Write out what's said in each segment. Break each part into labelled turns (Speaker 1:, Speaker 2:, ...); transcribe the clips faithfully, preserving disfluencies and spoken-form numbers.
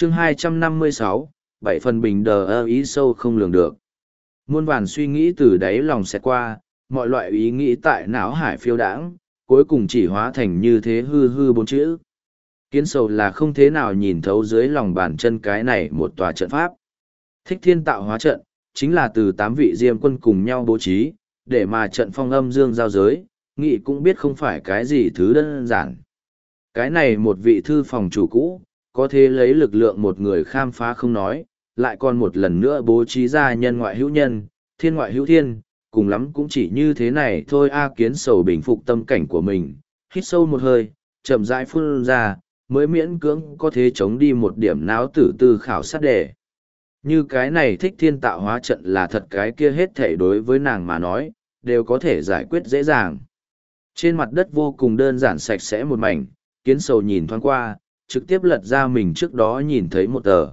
Speaker 1: chương hai trăm năm mươi sáu, bảy phần bình đờ ơ ý sâu không lường được. Muôn vàn suy nghĩ từ đáy lòng xẹt qua, mọi loại ý nghĩ tại não hải phiêu đãng, cuối cùng chỉ hóa thành như thế hư hư bốn chữ. Kiến sầu là không thế nào nhìn thấu dưới lòng bàn chân cái này một tòa trận pháp. Thích thiên tạo hóa trận, chính là từ tám vị diêm quân cùng nhau bố trí, để mà trận phong âm dương giao giới, nghị cũng biết không phải cái gì thứ đơn giản. Cái này một vị thư phòng chủ cũ, có thể lấy lực lượng một người khám phá không nói, lại còn một lần nữa bố trí ra nhân ngoại hữu nhân, thiên ngoại hữu thiên, cùng lắm cũng chỉ như thế này thôi. A Kiến sầu bình phục tâm cảnh của mình, hít sâu một hơi, chậm rãi phun ra, mới miễn cưỡng có thể chống đi một điểm náo tử tư khảo sát đề. Như cái này thích thiên tạo hóa trận là thật, cái kia hết thể đối với nàng mà nói, đều có thể giải quyết dễ dàng. Trên mặt đất vô cùng đơn giản sạch sẽ một mảnh, Kiến sầu nhìn thoáng qua, trực tiếp lật ra mình trước đó nhìn thấy một tờ.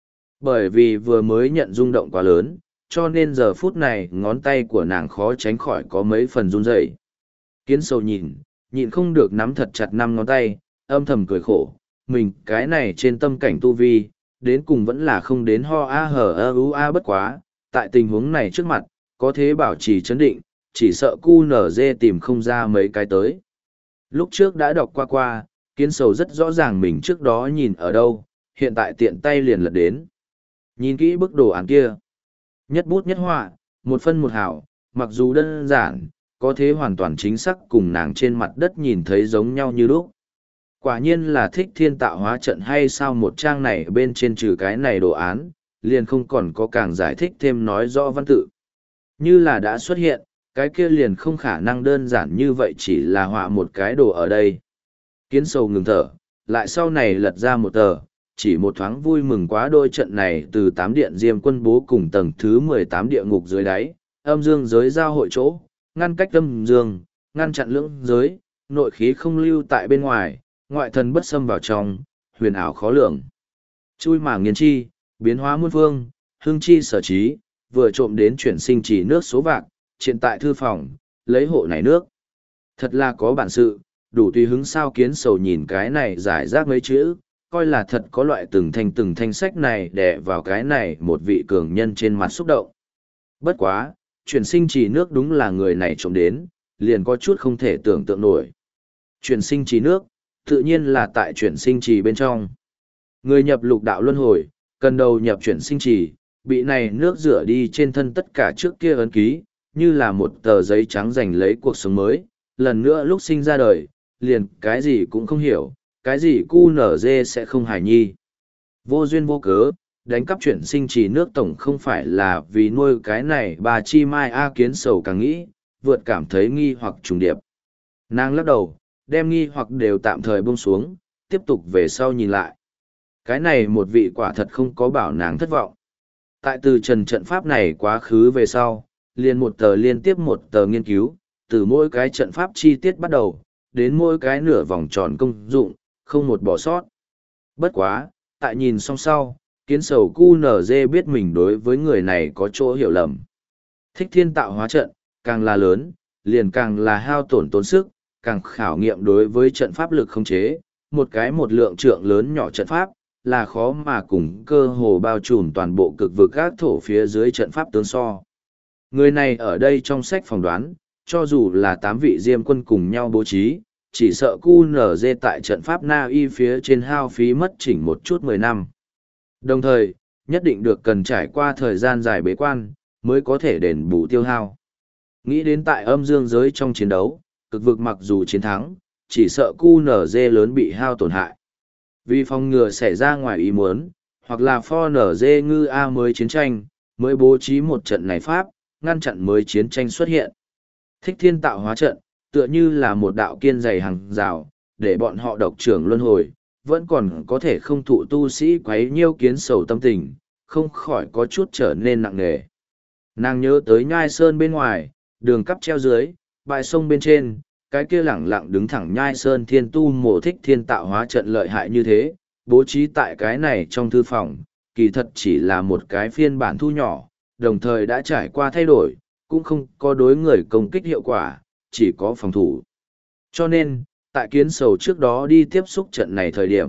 Speaker 1: Bởi vì vừa mới nhận rung động quá lớn, cho nên giờ phút này ngón tay của nàng khó tránh khỏi có mấy phần run rẩy. Kiến sầu nhìn, nhịn không được nắm thật chặt năm ngón tay, âm thầm cười khổ, mình cái này trên tâm cảnh tu vi, đến cùng vẫn là không đến ho a hở ơ u a bất quá, tại tình huống này trước mặt, có thế bảo trì chấn định, chỉ sợ cu nở dê tìm không ra mấy cái tới. Lúc trước đã đọc qua qua, Kiến sầu rất rõ ràng mình trước đó nhìn ở đâu, hiện tại tiện tay liền lật đến. Nhìn kỹ bức đồ án kia. Nhất bút nhất họa, một phân một hảo, mặc dù đơn giản, có thế hoàn toàn chính xác cùng nàng trên mặt đất nhìn thấy giống nhau như lúc. Quả nhiên là thích thiên tạo hóa trận hay sao, một trang này bên trên trừ cái này đồ án, liền không còn có càng giải thích thêm nói rõ văn tự. Như là đã xuất hiện, cái kia liền không khả năng đơn giản như vậy chỉ là họa một cái đồ ở đây. Kiến sầu ngừng thở, lại sau này lật ra một tờ, chỉ một thoáng vui mừng quá đôi trận này từ tám điện diêm quân bố cùng tầng thứ mười tám địa ngục dưới đáy, âm dương giới giao hội chỗ, ngăn cách âm dương, ngăn chặn lưỡng giới, nội khí không lưu tại bên ngoài, ngoại thần bất xâm vào trong, huyền ảo khó lường. Chui mà nghiền chi, biến hóa muôn phương, hương chi sở trí, vừa trộm đến chuyển sinh chỉ nước số vạc, triện tại thư phòng, lấy hộ này nước. Thật là có bản sự, đủ tùy hứng sao. Kiến sầu nhìn cái này giải rác mấy chữ, coi là thật có loại từng thanh từng thanh sách này đè vào cái này một vị cường nhân trên mặt xúc động. Bất quá, chuyển sinh chỉ nước đúng là người này trộm đến, liền có chút không thể tưởng tượng nổi. Chuyển sinh chỉ nước, tự nhiên là tại chuyển sinh trì bên trong. Người nhập lục đạo luân hồi, cần đầu nhập chuyển sinh trì, bị này nước rửa đi trên thân tất cả trước kia ấn ký, như là một tờ giấy trắng giành lấy cuộc sống mới, lần nữa lúc sinh ra đời, liền cái gì cũng không hiểu, cái gì cu nở dê sẽ không hài nhi. Vô duyên vô cớ, đánh cắp chuyển sinh trì nước tổng không phải là vì nuôi cái này bà chi mai. A Kiến sầu càng nghĩ, vượt cảm thấy nghi hoặc trùng điệp. Nàng lắc đầu, đem nghi hoặc đều tạm thời buông xuống, tiếp tục về sau nhìn lại. Cái này một vị quả thật không có bảo nàng thất vọng. Tại từ trần trận pháp này quá khứ về sau, liền một tờ liên tiếp một tờ nghiên cứu, từ mỗi cái trận pháp chi tiết bắt đầu, đến mỗi cái nửa vòng tròn công dụng, không một bỏ sót. Bất quá, tại nhìn xong sau, Kiến sầu cu nở dê biết mình đối với người này có chỗ hiểu lầm. Thích thiên tạo hóa trận, càng là lớn, liền càng là hao tổn tốn sức, càng khảo nghiệm đối với trận pháp lực không chế, một cái một lượng trượng lớn nhỏ trận pháp, là khó mà cùng cơ hồ bao trùm toàn bộ cực vực các thổ phía dưới trận pháp tướng so. Người này ở đây trong sách phỏng đoán, cho dù là tám vị diêm quân cùng nhau bố trí, chỉ sợ cu nở dê tại trận pháp Na Y phía trên hao phí mất chỉnh một chút mười năm. Đồng thời, nhất định được cần trải qua thời gian dài bế quan, mới có thể đền bù tiêu hao. Nghĩ đến tại âm dương giới trong chiến đấu, cực vực mặc dù chiến thắng, chỉ sợ cu nở dê lớn bị hao tổn hại. Vì phòng ngừa xảy ra ngoài ý muốn, hoặc là pho nở dê ngư A mới chiến tranh, mới bố trí một trận này pháp, ngăn chặn mới chiến tranh xuất hiện. Thích thiên tạo hóa trận, tựa như là một đạo kiên dày hàng rào, để bọn họ độc trưởng luân hồi, vẫn còn có thể không thụ tu sĩ quấy nhiêu. Kiến sầu tâm tình, không khỏi có chút trở nên nặng nề. Nàng nhớ tới nhai sơn bên ngoài, đường cắp treo dưới, bãi sông bên trên, cái kia lẳng lặng đứng thẳng nhai sơn thiên tu mộ thích thiên tạo hóa trận lợi hại như thế, bố trí tại cái này trong thư phòng, kỳ thật chỉ là một cái phiên bản thu nhỏ, đồng thời đã trải qua thay đổi, cũng không có đối người công kích hiệu quả, chỉ có phòng thủ. Cho nên, tại Kiến sầu trước đó đi tiếp xúc trận này thời điểm,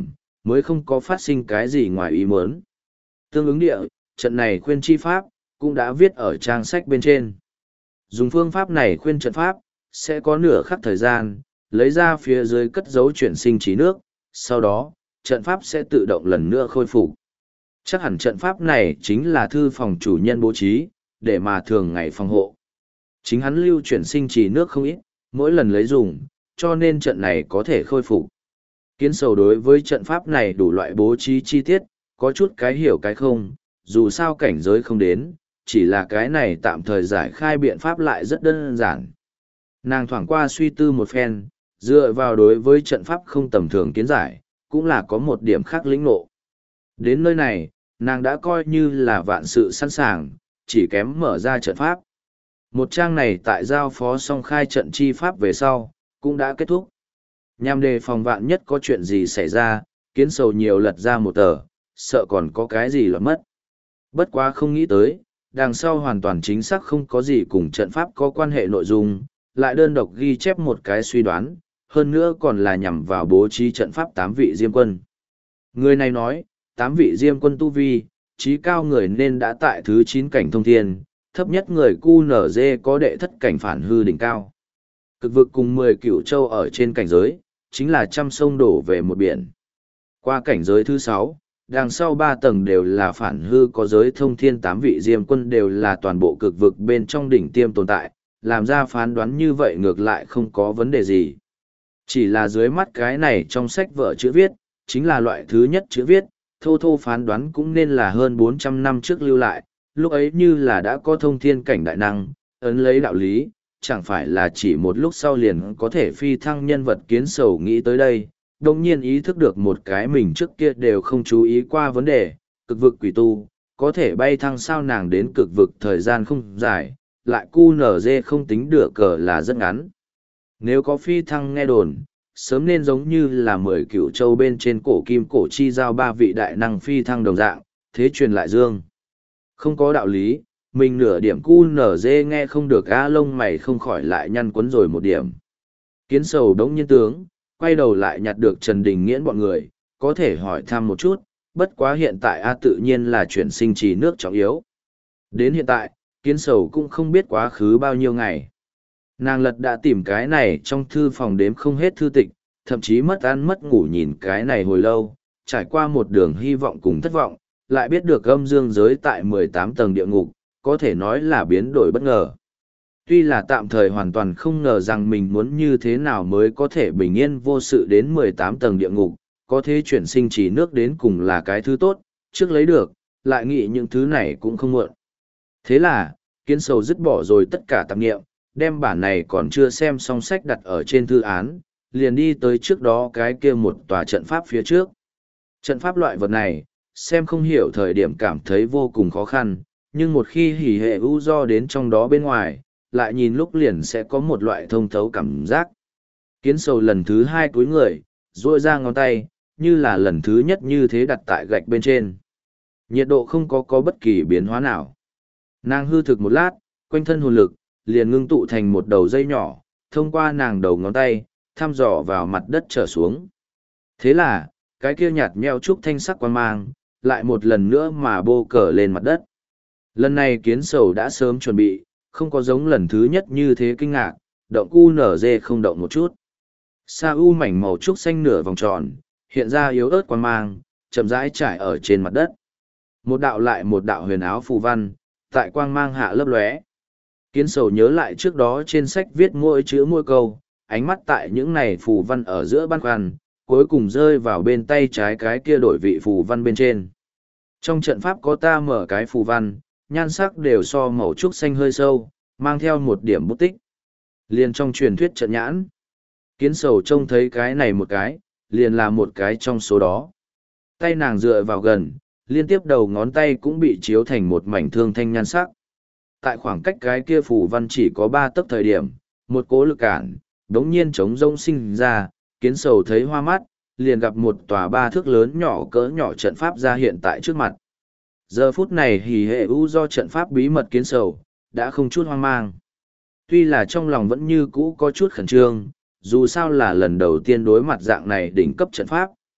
Speaker 1: mới không có phát sinh cái gì ngoài ý muốn. Tương ứng địa, trận này khuyên chi pháp, cũng đã viết ở trang sách bên trên. Dùng phương pháp này khuyên trận pháp, sẽ có nửa khắc thời gian, lấy ra phía dưới cất dấu chuyển sinh trí nước, sau đó, trận pháp sẽ tự động lần nữa khôi phục. Chắc hẳn trận pháp này chính là thư phòng chủ nhân bố trí, để mà thường ngày phòng hộ. Chính hắn lưu chuyển sinh trì nước không ít, mỗi lần lấy dùng, cho nên trận này có thể khôi phục. Kiến sầu đối với trận pháp này đủ loại bố trí chi tiết, có chút cái hiểu cái không, dù sao cảnh giới không đến, chỉ là cái này tạm thời giải khai biện pháp lại rất đơn giản. Nàng thoảng qua suy tư một phen, dựa vào đối với trận pháp không tầm thường kiến giải, cũng là có một điểm khác lĩnh ngộ. Đến nơi này, nàng đã coi như là vạn sự sẵn sàng, chỉ kém mở ra trận pháp. Một trang này tại giao phó song khai trận chi pháp về sau, cũng đã kết thúc. Nhằm đề phòng vạn nhất có chuyện gì xảy ra, kiến sầu nhiều lật ra một tờ, sợ còn có cái gì lọt mất. Bất quá không nghĩ tới, đằng sau hoàn toàn chính xác không có gì cùng trận pháp có quan hệ nội dung, lại đơn độc ghi chép một cái suy đoán, hơn nữa còn là nhằm vào bố trí trận pháp tám vị diêm quân. Người này nói, tám vị diêm quân tu vi, trí cao người nên đã tại thứ chín cảnh thông thiên, thấp nhất người cu nở dê có đệ thất cảnh phản hư đỉnh cao. Cực vực cùng mười cửu châu ở trên cảnh giới, chính là trăm sông đổ về một biển. Qua cảnh giới thứ sáu, đằng sau ba tầng đều là phản hư có giới thông thiên tám vị diêm quân đều là toàn bộ cực vực bên trong đỉnh tiêm tồn tại, làm ra phán đoán như vậy ngược lại không có vấn đề gì. Chỉ là dưới mắt cái này trong sách vở chữ viết, chính là loại thứ nhất chữ viết, thô thô phán đoán cũng nên là hơn bốn trăm năm trước lưu lại, lúc ấy như là đã có thông thiên cảnh đại năng, ấn lấy đạo lý, chẳng phải là chỉ một lúc sau liền có thể phi thăng nhân vật kiến sầu nghĩ tới đây, đồng nhiên ý thức được một cái mình trước kia đều không chú ý qua vấn đề, cực vực quỷ tu, có thể bay thăng sao nàng đến cực vực thời gian không dài, lại cu nở dê không tính được cờ là rất ngắn. Nếu có phi thăng nghe đồn, sớm nên giống như là mười cửu châu bên trên cổ kim cổ chi giao ba vị đại năng phi thăng đồng dạng, thế truyền lại dương. Không có đạo lý, mình nửa điểm cu nở dê nghe không được a lông mày không khỏi lại nhăn quấn rồi một điểm. Kiến sầu đống nhiên tướng, quay đầu lại nhặt được Trần Đình Nghiễn bọn người, có thể hỏi thăm một chút, bất quá hiện tại a tự nhiên là chuyển sinh trì nước trọng yếu. Đến hiện tại, kiến sầu cũng không biết quá khứ bao nhiêu ngày. Nàng lật đã tìm cái này trong thư phòng đếm không hết thư tịch, thậm chí mất ăn mất ngủ nhìn cái này hồi lâu, trải qua một đường hy vọng cùng thất vọng, lại biết được âm dương giới tại mười tám tầng địa ngục, có thể nói là biến đổi bất ngờ. Tuy là tạm thời hoàn toàn không ngờ rằng mình muốn như thế nào mới có thể bình yên vô sự đến mười tám tầng địa ngục, có thể chuyển sinh chỉ nước đến cùng là cái thứ tốt, trước lấy được, lại nghĩ những thứ này cũng không muộn. Thế là, kiến sầu dứt bỏ rồi tất cả tạp nghiệm, đem bản này còn chưa xem xong sách đặt ở trên thư án, liền đi tới trước đó cái kia một tòa trận pháp phía trước. Trận pháp loại vật này, xem không hiểu thời điểm cảm thấy vô cùng khó khăn, nhưng một khi hỉ hệ u do đến trong đó bên ngoài, lại nhìn lúc liền sẽ có một loại thông thấu cảm giác. Kiến sầu lần thứ hai cúi người, duỗi ra ngón tay, như là lần thứ nhất như thế đặt tại gạch bên trên. Nhiệt độ không có có bất kỳ biến hóa nào. Nàng hư thực một lát, quanh thân hồn lực, liền ngưng tụ thành một đầu dây nhỏ, thông qua nàng đầu ngón tay, thăm dò vào mặt đất trở xuống. Thế là, cái kia nhạt nheo trúc thanh sắc quan mang, lại một lần nữa mà bô cờ lên mặt đất. Lần này kiến sầu đã sớm chuẩn bị, không có giống lần thứ nhất như thế kinh ngạc, động cu nở dê không động một chút. Sa u mảnh màu trúc xanh nửa vòng tròn, hiện ra yếu ớt quan mang, chậm rãi trải ở trên mặt đất. Một đạo lại một đạo huyền áo phù văn, tại quang mang hạ lấp lóe. Kiến sầu nhớ lại trước đó trên sách viết mỗi chữ mỗi câu, ánh mắt tại những này phù văn ở giữa băn khoăn, cuối cùng rơi vào bên tay trái cái kia đổi vị phù văn bên trên. Trong trận pháp có ta mở cái phù văn, nhan sắc đều so màu trúc xanh hơi sâu, mang theo một điểm bút tích. Liền trong truyền thuyết trận nhãn. Kiến sầu trông thấy cái này một cái, liền là một cái trong số đó. Tay nàng dựa vào gần, liên tiếp đầu ngón tay cũng bị chiếu thành một mảnh thương thanh nhan sắc. Tại khoảng cách cái kia phù văn chỉ có ba tấc thời điểm, một cố lực cản, đống nhiên trống rông sinh ra, kiến sầu thấy hoa mắt, liền gặp một tòa ba thước lớn nhỏ cỡ nhỏ trận pháp ra hiện tại trước mặt. Giờ phút này hỉ hệ u do trận pháp bí mật kiến sầu, đã không chút hoang mang. Tuy là trong lòng vẫn như cũ có chút khẩn trương, dù sao là lần đầu tiên đối mặt dạng này đỉnh cấp trận pháp,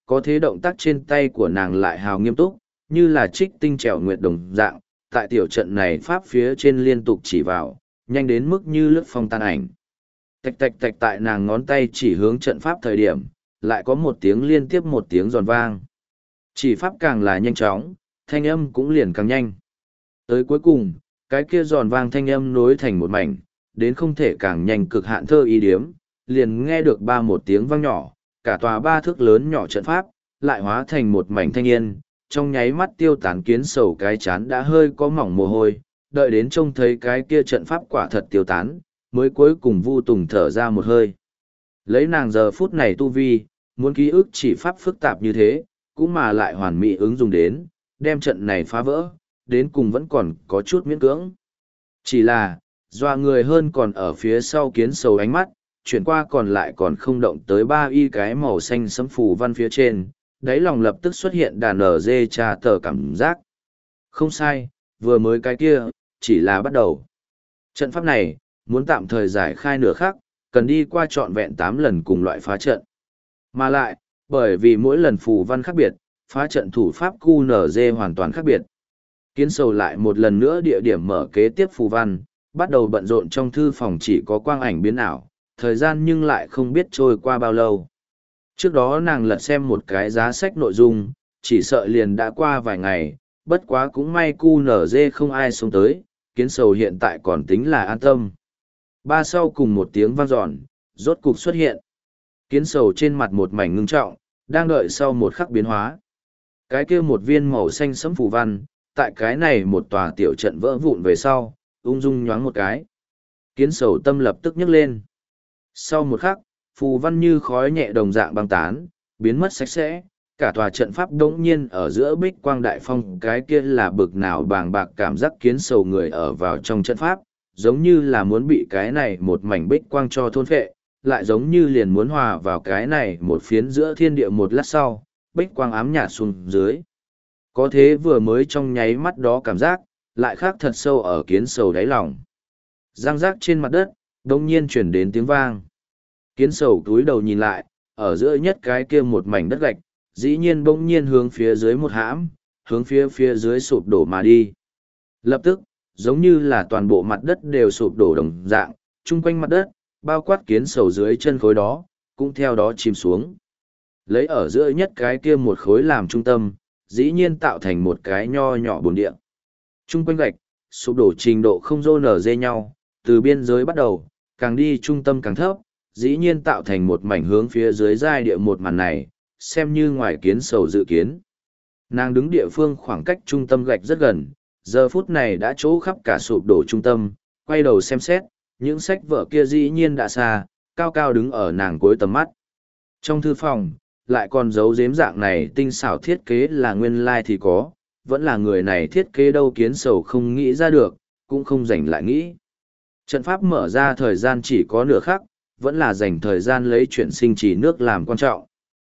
Speaker 1: có thế động tác trên tay của nàng lại hào nghiêm túc, như là trích tinh trèo nguyệt đồng dạng, tại tiểu trận này pháp phía trên liên tục chỉ vào, nhanh đến mức như lướt phong tan ảnh. Tạch tạch tạch tại nàng ngón tay chỉ hướng trận pháp thời điểm, lại có một tiếng liên tiếp một tiếng giòn vang. Chỉ pháp càng là nhanh chóng, thanh âm cũng liền càng nhanh. Tới cuối cùng, cái kia giòn vang thanh âm nối thành một mảnh, đến không thể càng nhanh cực hạn thơ ý điếm, liền nghe được ba một tiếng vang nhỏ, cả tòa ba thước lớn nhỏ trận pháp, lại hóa thành một mảnh thanh yên, trong nháy mắt tiêu tán. Kiến sầu cái chán đã hơi có mỏng mồ hôi, đợi đến trông thấy cái kia trận pháp quả thật tiêu tán, mới cuối cùng Vu Tùng thở ra một hơi. Lấy nàng giờ phút này tu vi, muốn ký ức chỉ pháp phức tạp như thế, cũng mà lại hoàn mỹ ứng dụng đến, đem trận này phá vỡ, đến cùng vẫn còn có chút miễn cưỡng. Chỉ là, doa người hơn còn ở phía sau kiến sầu ánh mắt, chuyển qua còn lại còn không động tới ba y cái màu xanh sẫm phù văn phía trên, đáy lòng lập tức xuất hiện đàn ở dê trà tờ cảm giác. Không sai, vừa mới cái kia, chỉ là bắt đầu. Trận pháp này, muốn tạm thời giải khai nửa khắc, cần đi qua trọn vẹn tám lần cùng loại phá trận. Mà lại, bởi vì mỗi lần phù văn khác biệt, phá trận thủ pháp Q N D hoàn toàn khác biệt. Kiến sầu lại một lần nữa địa điểm mở kế tiếp phù văn, bắt đầu bận rộn trong thư phòng chỉ có quang ảnh biến ảo, thời gian nhưng lại không biết trôi qua bao lâu. Trước đó nàng lật xem một cái giá sách nội dung, chỉ sợ liền đã qua vài ngày, bất quá cũng may Q N D không ai sống tới, kiến sầu hiện tại còn tính là an tâm. Ba sau cùng một tiếng vang dọn, rốt cục xuất hiện. Kiến sầu trên mặt một mảnh ngưng trọng, đang đợi sau một khắc biến hóa. Cái kia một viên màu xanh sẫm phù văn, tại cái này một tòa tiểu trận vỡ vụn về sau, ung dung nhoáng một cái. Kiến sầu tâm lập tức nhấc lên. Sau một khắc, phù văn như khói nhẹ đồng dạng băng tán, biến mất sạch sẽ, cả tòa trận pháp đống nhiên ở giữa bích quang đại phong. Cái kia là bực nào bàng bạc cảm giác kiến sầu người ở vào trong trận pháp, giống như là muốn bị cái này một mảnh bích quang cho thôn phệ, lại giống như liền muốn hòa vào cái này một phiến giữa thiên địa. Một lát sau, bích quang ám nhạt xuống dưới. Có thế vừa mới trong nháy mắt đó cảm giác, lại khác thật sâu ở kiến sầu đáy lòng. Giang giác trên mặt đất, đông nhiên chuyển đến tiếng vang. Kiến sầu túi đầu nhìn lại, ở giữa nhất cái kia một mảnh đất gạch, dĩ nhiên bỗng nhiên hướng phía dưới một hãm, hướng phía phía dưới sụp đổ mà đi. Lập tức, giống như là toàn bộ mặt đất đều sụp đổ đồng dạng, chung quanh mặt đất, bao quát kiến sầu dưới chân khối đó, cũng theo đó chìm xuống. Lấy ở giữa nhất cái kia một khối làm trung tâm, dĩ nhiên tạo thành một cái nho nhỏ bồn địa. Chung quanh gạch, sụp đổ trình độ không rô nở dê nhau, từ biên giới bắt đầu, càng đi trung tâm càng thấp, dĩ nhiên tạo thành một mảnh hướng phía dưới giai địa. Một màn này, xem như ngoài kiến sầu dự kiến. Nàng đứng địa phương khoảng cách trung tâm gạch rất gần, giờ phút này đã chỗ khắp cả sụp đổ trung tâm, quay đầu xem xét, những sách vở kia dĩ nhiên đã xa, cao cao đứng ở nàng cuối tầm mắt. Trong thư phòng, lại còn giấu giếm dạng này tinh xảo thiết kế là nguyên lai thì có, vẫn là người này thiết kế đâu kiến sầu không nghĩ ra được, cũng không dành lại nghĩ. Trận pháp mở ra thời gian chỉ có nửa khắc, vẫn là dành thời gian lấy chuyển sinh chỉ nước làm quan trọng.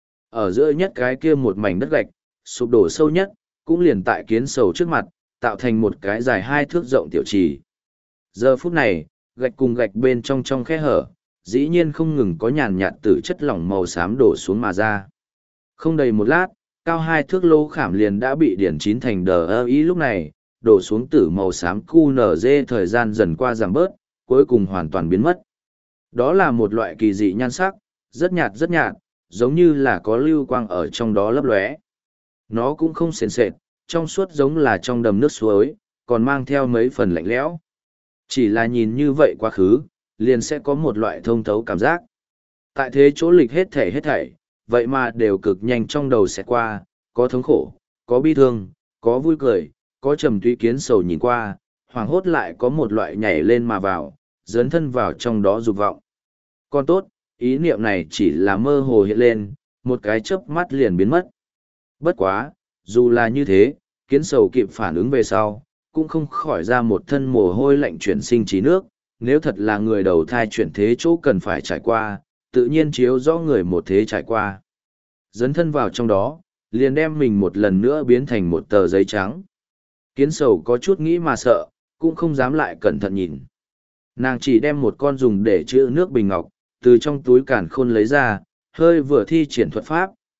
Speaker 1: Ở giữa nhất cái kia một mảnh đất gạch, sụp đổ sâu nhất, cũng liền tại kiến sầu trước mặt, tạo thành một cái dài hai thước rộng tiểu trì. Giờ phút này, gạch cùng gạch bên trong trong khe hở, dĩ nhiên không ngừng có nhàn nhạt tử chất lỏng màu xám đổ xuống mà ra. Không đầy một lát, cao hai thước lô khảm liền đã bị điển chín thành đờ ơ ý. Lúc này, đổ xuống tử màu xám Q N D thời gian dần qua giảm bớt, cuối cùng hoàn toàn biến mất. Đó là một loại kỳ dị nhan sắc, rất nhạt rất nhạt, giống như là có lưu quang ở trong đó lấp lóe. Nó cũng không sền sệt, trong suốt giống là trong đầm nước suối, còn mang theo mấy phần lạnh lẽo. Chỉ là nhìn như vậy quá khứ, liền sẽ có một loại thông thấu cảm giác. Tại thế chỗ lịch hết thảy hết thảy, vậy mà đều cực nhanh trong đầu sẽ qua, có thống khổ, có bi thương, có vui cười, có trầm tuy. Kiến sầu nhìn qua, hoàng hốt lại có một loại nhảy lên mà vào, dấn thân vào trong đó dục vọng. Còn tốt, ý niệm này chỉ là mơ hồ hiện lên, một cái chớp mắt liền biến mất. Bất quá, dù là như thế, kiến sầu kịp phản ứng về sau, cũng không khỏi ra một thân mồ hôi lạnh chuyển sinh trí nước. Nếu thật là người đầu thai chuyển thế chỗ cần phải trải qua, tự nhiên chiếu rõ người một thế trải qua. Dấn thân vào trong đó, liền đem mình một lần nữa biến thành một tờ giấy trắng. Kiến sầu có chút nghĩ mà sợ, cũng không dám lại cẩn thận nhìn. Nàng chỉ đem một con dùng để chữa nước bình ngọc, từ trong túi càn khôn lấy ra, hơi vừa thi triển thuật pháp,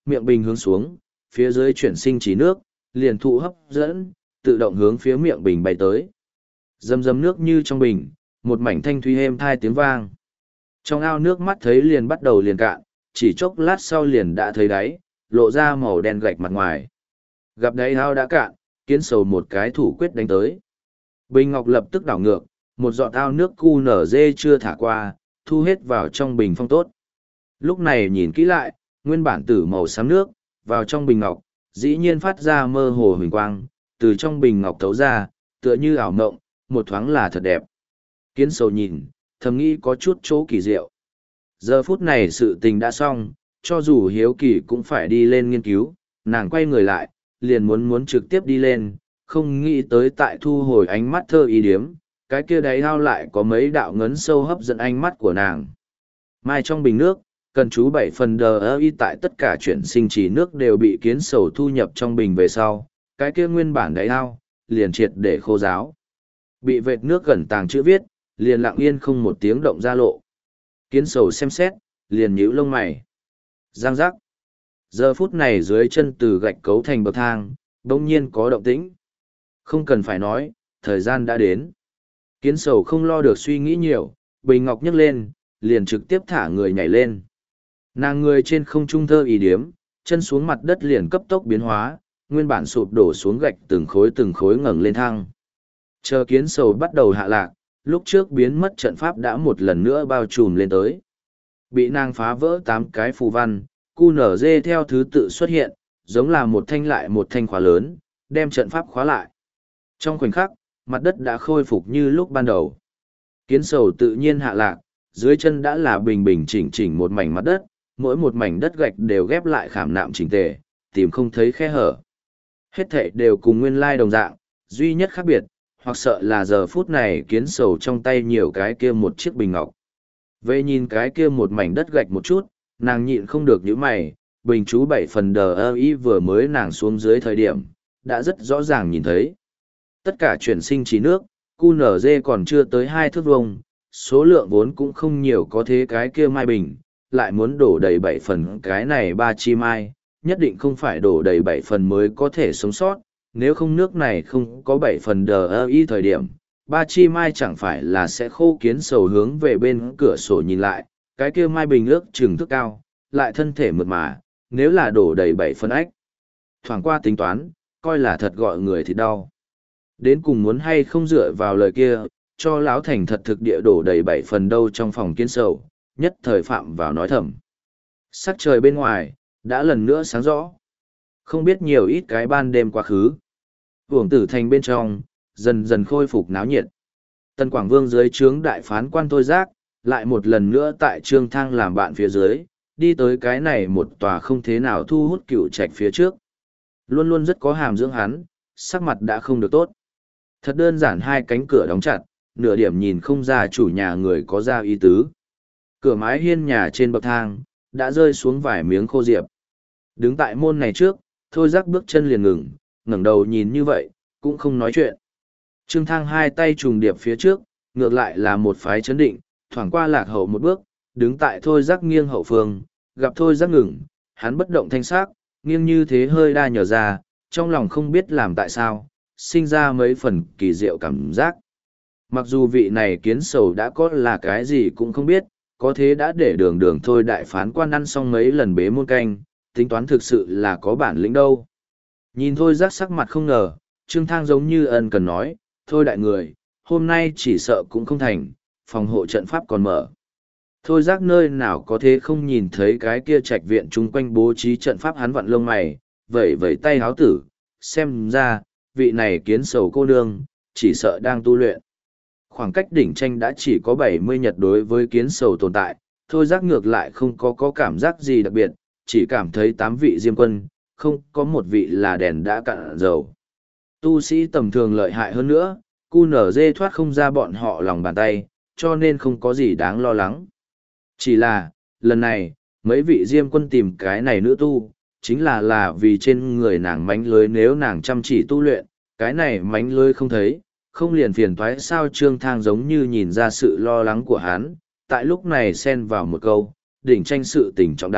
Speaker 1: miệng bình hướng xuống, phía dưới chuyển sinh chỉ nước, liền thụ hấp dẫn, tự động hướng phía miệng bình bay tới. Dầm dầm nước như trong bình, một mảnh thanh thúy êm thai tiếng vang. Trong ao nước mắt thấy liền bắt đầu liền cạn, chỉ chốc lát sau liền đã thấy đáy, lộ ra màu đen gạch mặt ngoài. Gặp đáy ao đã cạn, kiến sầu một cái thủ quyết đánh tới. Bình ngọc lập tức đảo ngược, một giọt ao nước cu nở dê chưa thả qua, thu hết vào trong bình phong tốt. Lúc này nhìn kỹ lại, nguyên bản tử màu xám nước, vào trong bình ngọc, dĩ nhiên phát ra mơ hồ huỳnh quang, từ trong bình ngọc thấu ra, tựa như ảo mộng, một thoáng là thật đẹp. Kiến sầu nhìn, thầm nghĩ có chút chỗ kỳ diệu. Giờ phút này sự tình đã xong, cho dù hiếu kỳ cũng phải đi lên nghiên cứu, nàng quay người lại, liền muốn muốn trực tiếp đi lên, không nghĩ tới tại thu hồi ánh mắt thơ ý điếm, cái kia đáy ao lại có mấy đạo ngấn sâu hấp dẫn ánh mắt của nàng. Mai trong bình nước, cần chú bảy phần đờ ơ y tại tất cả chuyển sinh chỉ nước đều bị kiến sầu thu nhập trong bình về sau, cái kia nguyên bản đáy ao, liền triệt để khô ráo. Bị vệt nước gần tàng chữ viết, liền lặng yên không một tiếng động ra lộ. Kiến sầu xem xét, liền nhíu lông mày. Giang giác. Giờ phút này dưới chân từ gạch cấu thành bậc thang, bỗng nhiên có động tĩnh. Không cần phải nói, thời gian đã đến. Kiến sầu không lo được suy nghĩ nhiều, bình ngọc nhấc lên, liền trực tiếp thả người nhảy lên. Nàng người trên không trung thơ ý điếm, chân xuống mặt đất liền cấp tốc biến hóa, nguyên bản sụp đổ xuống gạch từng khối từng khối ngẩng lên thang. Chờ kiến sầu bắt đầu hạ lạc, lúc trước biến mất trận pháp đã một lần nữa bao trùm lên tới. Bị nàng phá vỡ tám cái phù văn, cu nở dê theo thứ tự xuất hiện, giống là một thanh lại một thanh khóa lớn, đem trận pháp khóa lại. Trong khoảnh khắc, mặt đất đã khôi phục như lúc ban đầu. Kiến sầu tự nhiên hạ lạc, dưới chân đã là bình bình chỉnh chỉnh một mảnh mặt đất, mỗi một mảnh đất gạch đều ghép lại khảm nạm chỉnh tề, tìm không thấy khe hở. Hết thảy đều cùng nguyên lai đồng dạng, duy nhất khác biệt, hoặc sợ là giờ phút này kiến sầu trong tay nhiều cái kia một chiếc bình ngọc. Về nhìn cái kia một mảnh đất gạch một chút, nàng nhịn không được những mày, bình chú bảy phần đờ ơ y vừa mới nàng xuống dưới thời điểm, đã rất rõ ràng nhìn thấy. Tất cả chuyển sinh trí nước, cu nở dê còn chưa tới hai thước vuông, số lượng vốn cũng không nhiều có thế cái kia mai bình, lại muốn đổ đầy bảy phần cái này ba chi mai, nhất định không phải đổ đầy bảy phần mới có thể sống sót, nếu không nước này không có bảy phần đờ ơ y thời điểm, ba chi mai chẳng phải là sẽ khô. Kiến sầu hướng về bên cửa sổ nhìn lại, cái kia mai bình ước chừng thước cao, lại thân thể mượt mà, nếu là đổ đầy bảy phần ách. Thoảng qua tính toán, coi là thật gọi người thì đau. Đến cùng muốn hay không dựa vào lời kia, cho lão thành thật thực địa đổ đầy bảy phần đâu trong phòng kiến sầu, nhất thời phạm vào nói thầm. Sắc trời bên ngoài, đã lần nữa sáng rõ. Không biết nhiều ít cái ban đêm quá khứ. Uổng tử thành bên trong, dần dần khôi phục náo nhiệt. Tân Quảng Vương dưới trướng đại phán quan Thôi Giác, lại một lần nữa tại trương thang làm bạn phía dưới, đi tới cái này một tòa không thế nào thu hút cựu trạch phía trước. Luôn luôn rất có hàm dưỡng hắn, sắc mặt đã không được tốt. Thật đơn giản hai cánh cửa đóng chặt, nửa điểm nhìn không ra chủ nhà người có ra ý tứ. Cửa mái hiên nhà trên bậc thang, đã rơi xuống vài miếng khô diệp. Đứng tại môn này trước, Thôi Giác bước chân liền ngừng, ngẩng đầu nhìn như vậy, cũng không nói chuyện. Trương Thang hai tay trùng điệp phía trước, ngược lại là một phái chấn định, thoảng qua lạc hậu một bước, đứng tại Thôi Giác nghiêng hậu phương, gặp Thôi Giác ngừng, hắn bất động thanh sắc, nghiêng như thế hơi đa nhờ ra, trong lòng không biết làm tại sao, sinh ra mấy phần kỳ diệu cảm giác. Mặc dù vị này kiến sầu đã có là cái gì cũng không biết, có thế đã để đường đường Thôi đại phán quan ăn xong mấy lần bế môn canh, tính toán thực sự là có bản lĩnh đâu. Nhìn Thôi Giác sắc mặt không ngờ, Trương Thang giống như ân cần nói, thôi đại người, hôm nay chỉ sợ cũng không thành, phòng hộ trận pháp còn mở. Thôi Giác nơi nào có thế không nhìn thấy cái kia trạch viện chung quanh bố trí trận pháp, hắn vặn lông mày, vẩy vẩy tay háo tử, xem ra, vị này kiến sầu cô nương, chỉ sợ đang tu luyện. Khoảng cách đỉnh tranh đã chỉ có bảy mươi nhật đối với kiến sầu tồn tại, Thôi Giác ngược lại không có có cảm giác gì đặc biệt, chỉ cảm thấy tám vị diêm quân, không có một vị là đèn đã cạn dầu. Tu sĩ tầm thường lợi hại hơn nữa, cu nở dê thoát không ra bọn họ lòng bàn tay, cho nên không có gì đáng lo lắng. Chỉ là, lần này, mấy vị diêm quân tìm cái này nữ tu, chính là là vì trên người nàng mánh lưới, nếu nàng chăm chỉ tu luyện, cái này mánh lưới không thấy, không liền phiền toái sao. Trương Thang giống như nhìn ra sự lo lắng của hắn, tại lúc này xen vào một câu, đỉnh tranh sự tình trọng đại,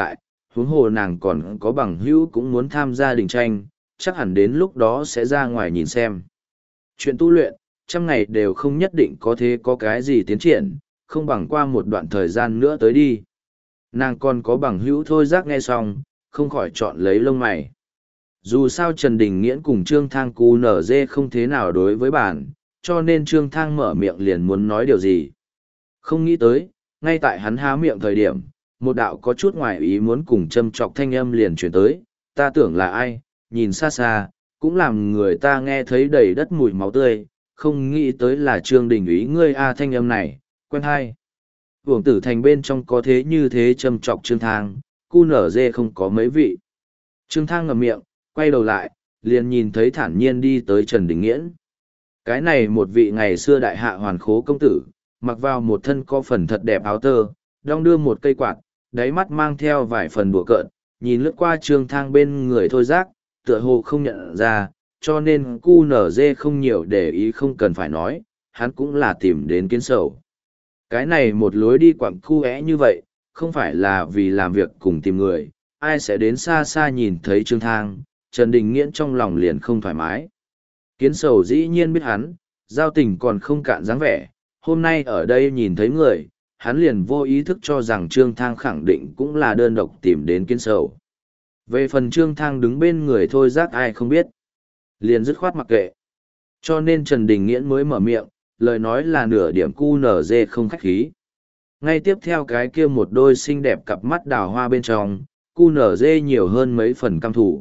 Speaker 1: huống hồ nàng còn có bằng hữu cũng muốn tham gia đình tranh, chắc hẳn đến lúc đó sẽ ra ngoài nhìn xem. Chuyện tu luyện, trăm ngày đều không nhất định có thể có cái gì tiến triển, không bằng qua một đoạn thời gian nữa tới đi. Nàng còn có bằng hữu thôi giác nghe xong, không khỏi chọn lấy lông mày. Dù sao Trần Đình Nghiễn cùng Trương Thang cu nở dê không thế nào đối với bản, cho nên Trương Thang mở miệng liền muốn nói điều gì. Không nghĩ tới, ngay tại hắn há miệng thời điểm, một đạo có chút ngoài ý muốn cùng châm chọc thanh âm liền chuyển tới, ta tưởng là ai, nhìn xa xa, cũng làm người ta nghe thấy đầy đất mùi máu tươi, không nghĩ tới là Trương Đình Ý ngươi a thanh âm này, quen hay. Uổng tử thành bên trong có thế như thế châm chọc Trương Thang, cu nở dê không có mấy vị. Trương Thang ngậm miệng, quay đầu lại, liền nhìn thấy thản nhiên đi tới Trần Đình Nghiễn. Cái này một vị ngày xưa đại hạ hoàn khố công tử, mặc vào một thân có phần thật đẹp áo tơ, đong đưa một cây quạt, đáy mắt mang theo vài phần đùa cợt, nhìn lướt qua Trương Thang bên người thôi giác, tựa hồ không nhận ra, cho nên cu nở dê không nhiều để ý không cần phải nói, hắn cũng là tìm đến kiến sầu. Cái này một lối đi quặng cu é như vậy, không phải là vì làm việc cùng tìm người, ai sẽ đến xa xa nhìn thấy Trương Thang, Trần Đình Nghiễn trong lòng liền không thoải mái. Kiến sầu dĩ nhiên biết hắn, giao tình còn không cạn dáng vẻ, hôm nay ở đây nhìn thấy người, hắn liền vô ý thức cho rằng Trương Thang khẳng định cũng là đơn độc tìm đến kiến sầu. Về phần Trương Thang đứng bên người thôi giác ai không biết, liền dứt khoát mặc kệ. Cho nên Trần Đình Nghiễn mới mở miệng, lời nói là nửa điểm cu nở dê không khách khí. Ngay tiếp theo cái kia một đôi xinh đẹp cặp mắt đào hoa bên trong, cu nở dê nhiều hơn mấy phần căm thủ.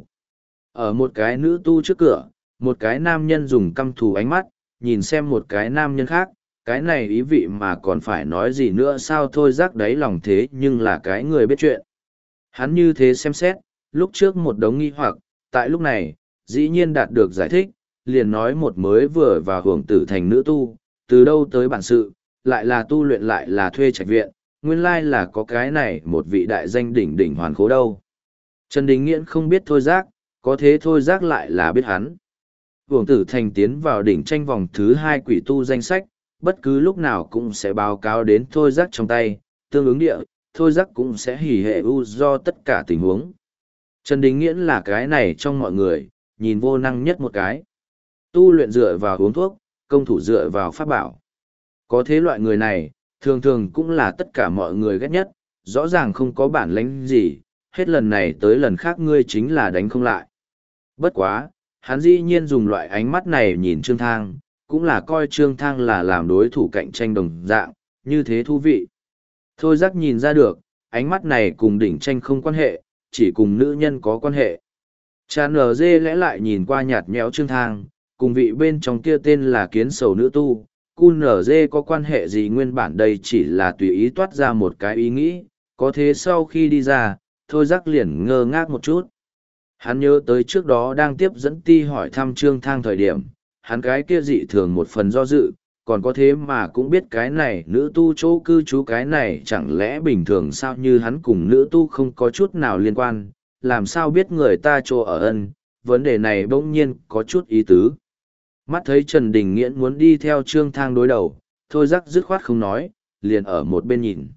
Speaker 1: Ở một cái nữ tu trước cửa, một cái nam nhân dùng căm thù ánh mắt, nhìn xem một cái nam nhân khác, cái này ý vị mà còn phải nói gì nữa sao thôi rắc đáy lòng thế nhưng là cái người biết chuyện. Hắn như thế xem xét, lúc trước một đống nghi hoặc, tại lúc này, dĩ nhiên đạt được giải thích, liền nói một mới vừa vào hưởng tử thành nữ tu, từ đâu tới bản sự, lại là tu luyện lại là thuê trạch viện, nguyên lai là có cái này một vị đại danh đỉnh đỉnh hoàn khố đâu. Trần Đình Nghiễn không biết thôi giác, có thế thôi giác lại là biết hắn. Hưởng tử thành tiến vào đỉnh tranh vòng thứ hai quỷ tu danh sách, bất cứ lúc nào cũng sẽ báo cáo đến thôi giác trong tay, tương ứng địa, thôi giác cũng sẽ hỉ hệ u do tất cả tình huống. Trần Đình Nghiễn là cái này trong mọi người, nhìn vô năng nhất một cái. Tu luyện dựa vào uống thuốc, công thủ dựa vào pháp bảo. Có thế loại người này, thường thường cũng là tất cả mọi người ghét nhất, rõ ràng không có bản lĩnh gì, hết lần này tới lần khác ngươi chính là đánh không lại. Bất quá, hắn dĩ nhiên dùng loại ánh mắt này nhìn Trương Thang, cũng là coi Trương Thang là làm đối thủ cạnh tranh đồng dạng, như thế thú vị. Thôi giác nhìn ra được, ánh mắt này cùng đỉnh tranh không quan hệ, chỉ cùng nữ nhân có quan hệ. Cha nở dê lẽ lại nhìn qua nhạt nhẽo Trương Thang, cùng vị bên trong kia tên là kiến sầu nữ tu, cu nở dê có quan hệ gì nguyên bản đây chỉ là tùy ý toát ra một cái ý nghĩ, có thế sau khi đi ra, thôi giác liền ngơ ngác một chút. Hắn nhớ tới trước đó đang tiếp dẫn ti hỏi thăm Trương Thang thời điểm, hắn cái kia dị thường một phần do dự, còn có thế mà cũng biết cái này nữ tu chỗ cư trú cái này chẳng lẽ bình thường sao như hắn cùng nữ tu không có chút nào liên quan, làm sao biết người ta chỗ ở ân, vấn đề này bỗng nhiên có chút ý tứ. Mắt thấy Trần Đình Nghiễn muốn đi theo Trương Thang đối đầu, thôi rắc dứt khoát không nói, liền ở một bên nhìn.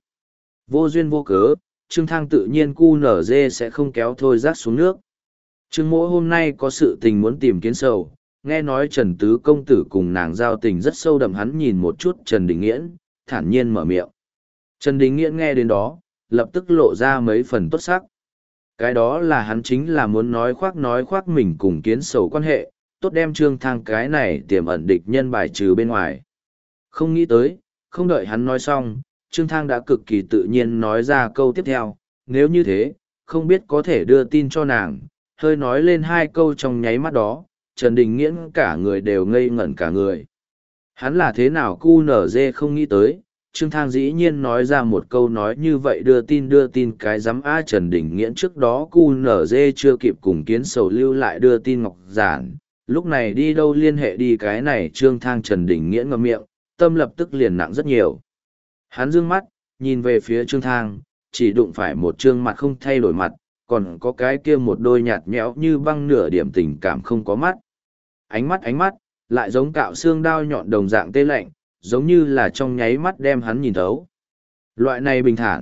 Speaker 1: Vô duyên vô cớ, Trương Thang tự nhiên cu nở dê sẽ không kéo thôi rắc xuống nước. Trương Mỗ hôm nay có sự tình muốn tìm kiến sầu, nghe nói Trần Tứ Công Tử cùng nàng giao tình rất sâu đậm hắn nhìn một chút Trần Đình Nghiễn, thản nhiên mở miệng. Trần Đình Nghiễn nghe đến đó, lập tức lộ ra mấy phần tốt sắc. Cái đó là hắn chính là muốn nói khoác nói khoác mình cùng kiến sầu quan hệ, tốt đem Trương Thang cái này tiềm ẩn địch nhân bài trừ bên ngoài. Không nghĩ tới, không đợi hắn nói xong, Trương Thang đã cực kỳ tự nhiên nói ra câu tiếp theo, nếu như thế, không biết có thể đưa tin cho nàng, hơi nói lên hai câu trong nháy mắt đó, Trần Đình Nghiễn cả người đều ngây ngẩn cả người. Hắn là thế nào cu nở dê không nghĩ tới, Trương Thang dĩ nhiên nói ra một câu nói như vậy đưa tin đưa tin cái giám á Trần Đình Nghiễn trước đó cu nở dê chưa kịp cùng kiến sầu lưu lại đưa tin ngọc giản, lúc này đi đâu liên hệ đi cái này Trương Thang Trần Đình Nghiễn ngậm miệng, tâm lập tức liền nặng rất nhiều. Hắn dương mắt, nhìn về phía Trương Thang, chỉ đụng phải một trương mặt không thay đổi mặt, còn có cái kia một đôi nhạt nhẽo như băng nửa điểm tình cảm không có mắt. Ánh mắt ánh mắt, lại giống cạo xương đao nhọn đồng dạng tê lạnh, giống như là trong nháy mắt đem hắn nhìn thấu. Loại này bình thản,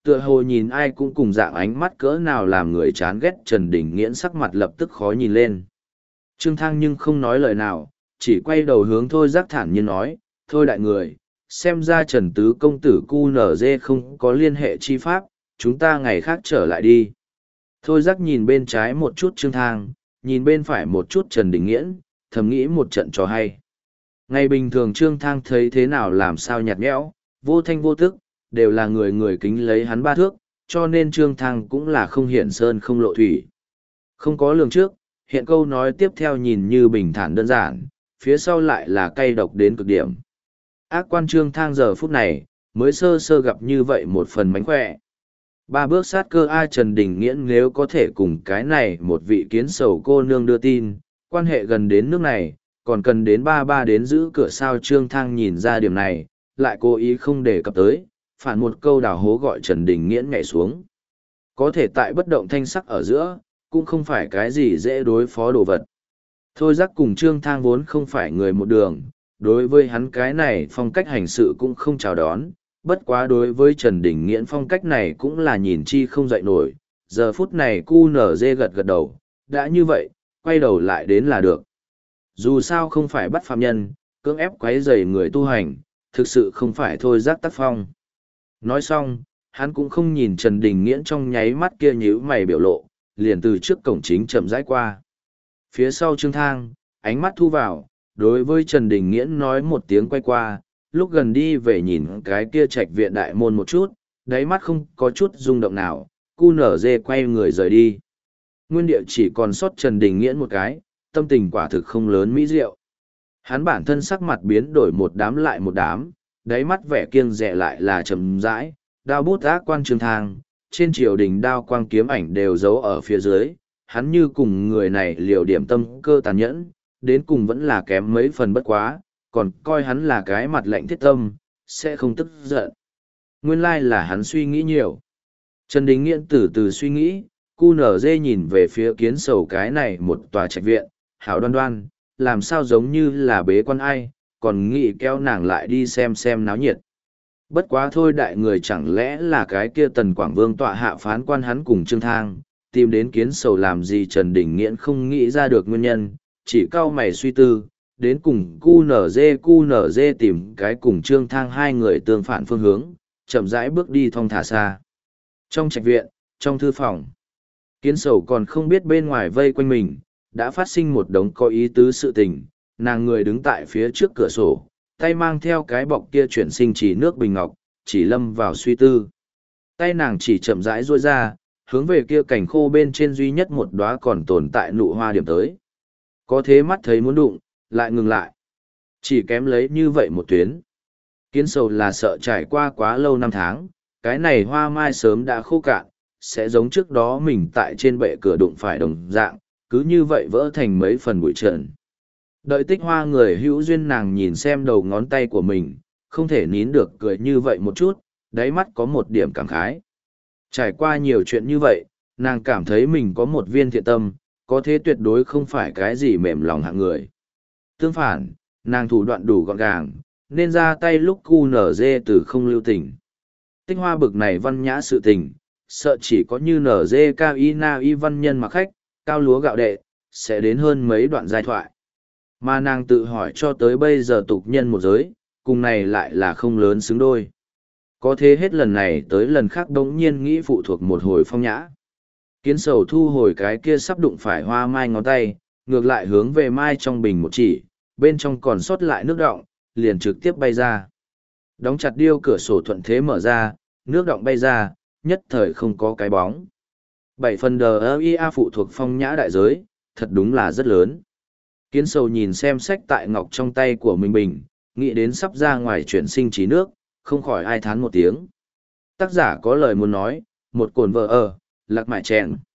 Speaker 1: Tựa hồ nhìn ai cũng cùng dạng ánh mắt cỡ nào làm người chán ghét, Trần Đình Nghiễn sắc mặt lập tức khó nhìn lên. Trương Thang nhưng không nói lời nào, chỉ quay đầu hướng Thôi Giác thản nhiên nói, thôi đại người, xem ra Trần Tứ công tử cu nở dê không có liên hệ chi pháp, chúng ta ngày khác trở lại đi. Thôi Giác nhìn bên trái một chút Trương Thang, nhìn bên phải một chút Trần Đình Nghiễn, thầm nghĩ một trận trò hay. Ngày bình thường Trương Thang thấy thế nào làm sao nhạt nhẽo, vô thanh vô tức, đều là người người kính lấy hắn ba thước, cho nên Trương Thang cũng là không hiển sơn không lộ thủy. Không có lường trước, hiện câu nói tiếp theo nhìn như bình thản đơn giản, phía sau lại là cay độc đến cực điểm. Ác quan Trương Thang giờ phút này, mới sơ sơ gặp như vậy một phần mánh khỏe. Ba bước sát cơ ai Trần Đình Nghiễn nếu có thể cùng cái này một vị kiến sầu cô nương đưa tin, quan hệ gần đến nước này, còn cần đến ba ba đến giữ cửa sao. Trương Thang nhìn ra điểm này, lại cố ý không đề cập tới, phản một câu đào hố gọi Trần Đình Nghiễn nhảy xuống. Có thể tại bất động thanh sắc ở giữa, cũng không phải cái gì dễ đối phó đồ vật. Thôi Giác cùng Trương Thang vốn không phải người một đường, đối với hắn cái này phong cách hành sự cũng không chào đón, bất quá đối với Trần Đình Nghiễn phong cách này cũng là nhìn chi không dậy nổi. Giờ phút này cu nở dê gật gật đầu, đã như vậy, quay đầu lại đến là được. Dù sao không phải bắt phạm nhân, cưỡng ép quấy rầy người tu hành, thực sự không phải Thôi Giác tác phong. Nói xong, hắn cũng không nhìn Trần Đình Nghiễn trong nháy mắt kia nhíu mày biểu lộ, liền từ trước cổng chính chậm rãi qua. Phía sau Trương Thang, ánh mắt thu vào, đối với Trần Đình Nghiễn nói một tiếng quay qua, lúc gần đi về nhìn cái kia trạch viện đại môn một chút, đáy mắt không có chút rung động nào, cu nở dê quay người rời đi. Nguyên địa chỉ còn sót Trần Đình Nghiễn một cái, tâm tình quả thực không lớn mỹ diệu. Hắn bản thân sắc mặt biến đổi một đám lại một đám, đáy mắt vẻ kiêng dè lại là trầm rãi, đao bút ác quan Trương Thang, trên triều đình đao quang kiếm ảnh đều giấu ở phía dưới, hắn như cùng người này liều điểm tâm cơ tàn nhẫn, đến cùng vẫn là kém mấy phần bất quá, còn coi hắn là cái mặt lạnh thiết tâm, sẽ không tức giận. Nguyên lai là hắn suy nghĩ nhiều. Trần Đình Nghiễn từ từ suy nghĩ, cu nở dê nhìn về phía kiến sầu cái này một tòa trạch viện, hảo đoan đoan, làm sao giống như là bế quan ai, còn nghĩ kéo nàng lại đi xem xem náo nhiệt. Bất quá thôi đại người chẳng lẽ là cái kia Tần Quảng Vương tọa hạ phán quan hắn cùng Trương Thang, tìm đến kiến sầu làm gì. Trần Đình Nghiễn không nghĩ ra được nguyên nhân, chỉ cau mày suy tư, đến cùng cu nở dê cu nở dê tìm cái cùng Trương Thang hai người tương phản phương hướng, chậm rãi bước đi thong thả xa. Trong trạch viện, trong thư phòng, kiến sầu còn không biết bên ngoài vây quanh mình, đã phát sinh một đống có ý tứ sự tình, nàng người đứng tại phía trước cửa sổ, tay mang theo cái bọc kia chuyển sinh chỉ nước bình ngọc, chỉ lâm vào suy tư. Tay nàng chỉ chậm rãi duỗi ra, hướng về kia cảnh khô bên trên duy nhất một đóa còn tồn tại nụ hoa điểm tới. Có thế mắt thấy muốn đụng, lại ngừng lại. Chỉ kém lấy như vậy một tuyến. Kiến sầu là sợ trải qua quá lâu năm tháng, cái này hoa mai sớm đã khô cạn, sẽ giống trước đó mình tại trên bệ cửa đụng phải đồng dạng, cứ như vậy vỡ thành mấy phần bụi trần. Đợi tích hoa người hữu duyên nàng nhìn xem đầu ngón tay của mình, không thể nín được cười như vậy một chút, đáy mắt có một điểm cảm khái. Trải qua nhiều chuyện như vậy, nàng cảm thấy mình có một viên thiện tâm, có thế tuyệt đối không phải cái gì mềm lòng hạng người. Tương phản, nàng thủ đoạn đủ gọn gàng, nên ra tay lúc cu nở dê từ không lưu tình. Tích hoa bực này văn nhã sự tình, sợ chỉ có như nở dê cao y na y văn nhân mặc khách, cao lúa gạo đệ, sẽ đến hơn mấy đoạn giai thoại. Mà nàng tự hỏi cho tới bây giờ tục nhân một giới, cùng này lại là không lớn xứng đôi. Có thế hết lần này tới lần khác đống nhiên nghĩ phụ thuộc một hồi phong nhã. Kiến sầu thu hồi cái kia sắp đụng phải hoa mai ngón tay, ngược lại hướng về mai trong bình một chỉ, bên trong còn sót lại nước đọng, liền trực tiếp bay ra. Đóng chặt điêu cửa sổ thuận thế mở ra, nước đọng bay ra, nhất thời không có cái bóng. Bảy phần đờ ia phụ thuộc phong nhã đại giới, thật đúng là rất lớn. Kiến sầu nhìn xem sách tại ngọc trong tay của mình bình, nghĩ đến sắp ra ngoài chuyển sinh trí nước, không khỏi ai thán một tiếng. Tác giả có lời muốn nói, một cồn vợ ở, lạc mại chèn.